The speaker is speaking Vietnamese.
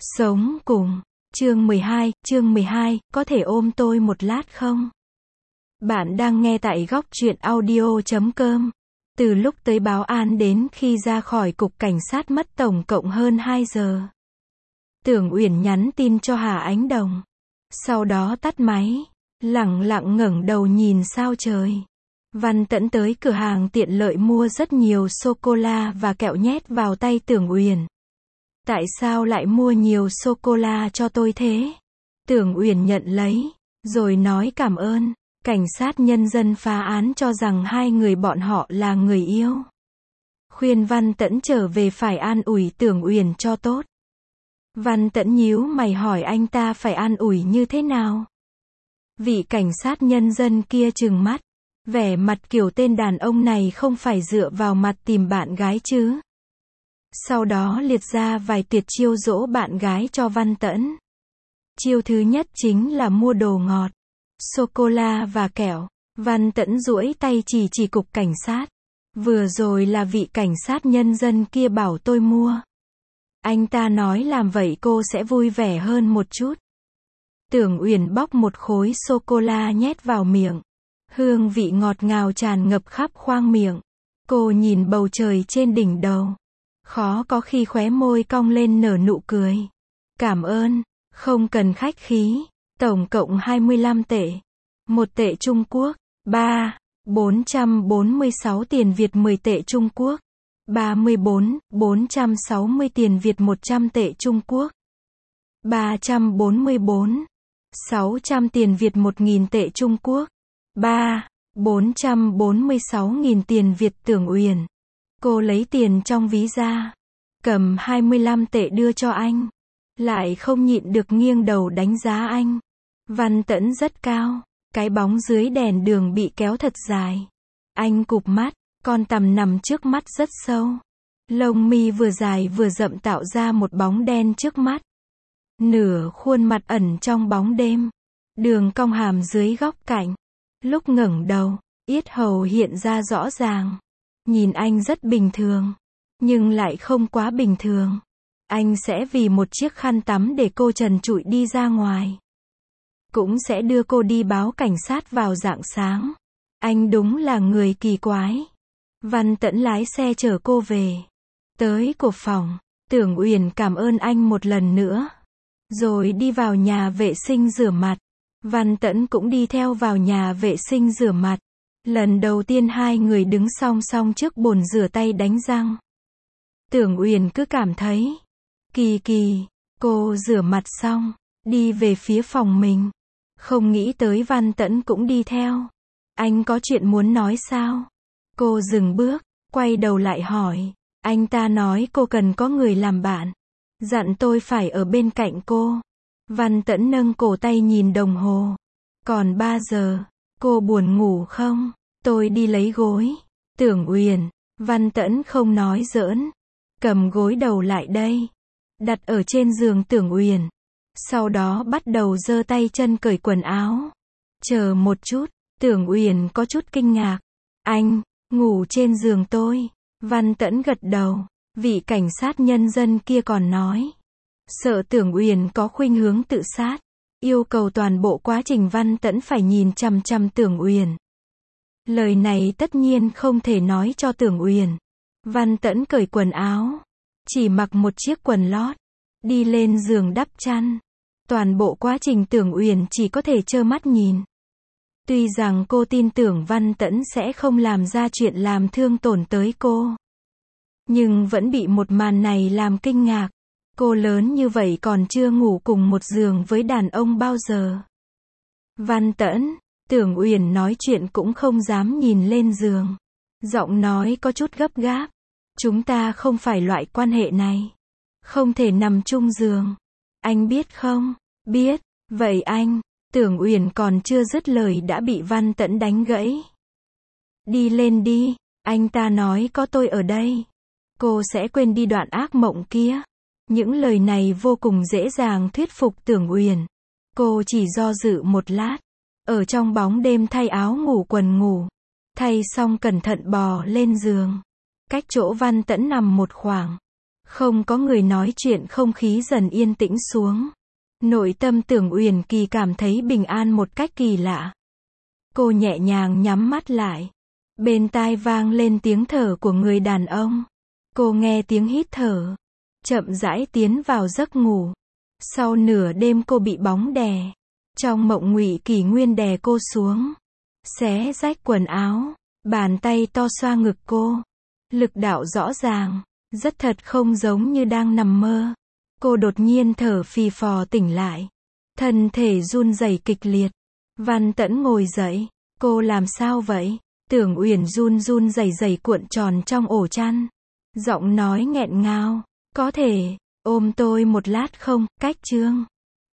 Sống cùng. Chương 12, có thể ôm tôi một lát không? Bạn đang nghe tại góc truyện audio.com. Từ lúc tới báo án đến khi ra khỏi cục cảnh sát mất tổng cộng hơn 2 giờ. Tưởng Uyển nhắn tin cho Hà Ánh Đồng. Sau đó tắt máy, lẳng lặng ngẩng đầu nhìn sao trời. Văn Tẫn tới cửa hàng tiện lợi mua rất nhiều sô-cô-la và kẹo nhét vào tay Tưởng Uyển. Tại sao lại mua nhiều sô-cô-la cho tôi thế? Tưởng Uyển nhận lấy, rồi nói cảm ơn. Cảnh sát nhân dân phá án cho rằng hai người bọn họ là người yêu. Khuyên Văn Tẫn trở về phải an ủi Tưởng Uyển cho tốt. Văn Tẫn nhíu mày hỏi anh ta phải an ủi như thế nào? Vị cảnh sát nhân dân kia trừng mắt. Vẻ mặt kiểu tên đàn ông này không phải dựa vào mặt tìm bạn gái chứ. Sau đó liệt ra vài tuyệt chiêu dỗ bạn gái cho Văn Tẫn. Chiêu thứ nhất chính là mua đồ ngọt, sô-cô-la và kẹo. Văn Tẫn duỗi tay chỉ cục cảnh sát. Vừa rồi là vị cảnh sát nhân dân kia bảo tôi mua. Anh ta nói làm vậy cô sẽ vui vẻ hơn một chút. Tưởng Uyển bóc một khối sô-cô-la nhét vào miệng. Hương vị ngọt ngào tràn ngập khắp khoang miệng. Cô nhìn bầu trời trên đỉnh đầu. Khó có khi khóe môi cong lên nở nụ cười. Cảm ơn, không cần khách khí. Tổng cộng 25 tệ. 1 tệ Trung Quốc. 446 tiền Việt 10 tệ Trung Quốc. 460 tiền Việt 100 tệ Trung Quốc. 344. 600 tiền Việt 1.000 tệ Trung Quốc. 446.000 tiền Việt. Tưởng Uyển. Cô lấy tiền trong ví ra. Cầm 25 tệ đưa cho anh. Lại không nhịn được nghiêng đầu đánh giá anh. Văn Tẫn rất cao. Cái bóng dưới đèn đường bị kéo thật dài. Anh cụp mắt. Con tằm nằm trước mắt rất sâu. Lông mi vừa dài vừa rậm tạo ra một bóng đen trước mắt. Nửa khuôn mặt ẩn trong bóng đêm. Đường cong hàm dưới góc cạnh. Lúc ngẩng đầu, yết hầu hiện ra rõ ràng. Nhìn anh rất bình thường. Nhưng lại không quá bình thường. Anh sẽ vì một chiếc khăn tắm để cô trần trụi đi ra ngoài. Cũng sẽ đưa cô đi báo cảnh sát vào rạng sáng. Anh đúng là người kỳ quái. Văn Tẫn lái xe chở cô về. Tới cột phòng, Tưởng Uyển cảm ơn anh một lần nữa. Rồi đi vào nhà vệ sinh rửa mặt. Văn Tẫn cũng đi theo vào nhà vệ sinh rửa mặt. Lần đầu tiên hai người đứng song song trước bồn rửa tay đánh răng. Tưởng Uyển cứ cảm thấy kỳ kỳ. Cô rửa mặt xong, đi về phía phòng mình. Không nghĩ tới Văn Tẫn cũng đi theo. Anh có chuyện muốn nói sao? Cô dừng bước, quay đầu lại hỏi. Anh ta nói cô cần có người làm bạn. Dặn tôi phải ở bên cạnh cô. Văn Tẫn nâng cổ tay nhìn đồng hồ. Còn 3 giờ. Cô buồn ngủ không? Tôi đi lấy gối. Tưởng Uyển. Văn Tẫn không nói giỡn. Cầm gối đầu lại đây. Đặt ở trên giường Tưởng Uyển. Sau đó bắt đầu giơ tay chân cởi quần áo. Chờ một chút. Tưởng Uyển có chút kinh ngạc. Anh, ngủ trên giường tôi. Văn Tẫn gật đầu. Vị cảnh sát nhân dân kia còn nói. Sợ Tưởng Uyển có khuynh hướng tự sát. Yêu cầu toàn bộ quá trình Văn Tẫn phải nhìn chằm chằm Tưởng Uyển. Lời này tất nhiên không thể nói cho Tưởng Uyển. Văn Tẫn cởi quần áo. Chỉ mặc một chiếc quần lót. Đi lên giường đắp chăn. Toàn bộ quá trình Tưởng Uyển chỉ có thể trơ mắt nhìn. Tuy rằng cô tin tưởng Văn Tẫn sẽ không làm ra chuyện làm thương tổn tới cô. Nhưng vẫn bị một màn này làm kinh ngạc. Cô lớn như vậy còn chưa ngủ cùng một giường với đàn ông bao giờ. Văn Tẫn, Tưởng Uyển nói chuyện cũng không dám nhìn lên giường. Giọng nói có chút gấp gáp. Chúng ta không phải loại quan hệ này. Không thể nằm chung giường. Anh biết không? Biết. Vậy anh, Tưởng Uyển còn chưa dứt lời đã bị Văn Tẫn đánh gãy. Đi lên đi. Anh ta nói có tôi ở đây. Cô sẽ quên đi đoạn ác mộng kia. Những lời này vô cùng dễ dàng thuyết phục Tưởng Uyển. Cô chỉ do dự một lát. Ở trong bóng đêm thay áo ngủ quần ngủ. Thay xong cẩn thận bò lên giường. Cách chỗ Văn Tẫn nằm một khoảng. Không có người nói chuyện, không khí dần yên tĩnh xuống. Nội tâm Tưởng Uyển Kỳ cảm thấy bình an một cách kỳ lạ. Cô nhẹ nhàng nhắm mắt lại. Bên tai vang lên tiếng thở của người đàn ông. Cô nghe tiếng hít thở. Chậm rãi tiến vào giấc ngủ. Sau nửa đêm cô bị bóng đè. Trong mộng Ngụy Kỷ Nguyên đè cô xuống. Xé rách quần áo. Bàn tay to xoa ngực cô. Lực đạo rõ ràng. Rất thật, không giống như đang nằm mơ. Cô đột nhiên thở phì phò tỉnh lại. Thân thể run rẩy kịch liệt. Văn Tẫn ngồi dậy. Cô làm sao vậy? Tưởng Uyển run run rẩy rẩy cuộn tròn trong ổ chăn. Giọng nói nghẹn ngào. Có thể ôm tôi một lát không, Cách Trương?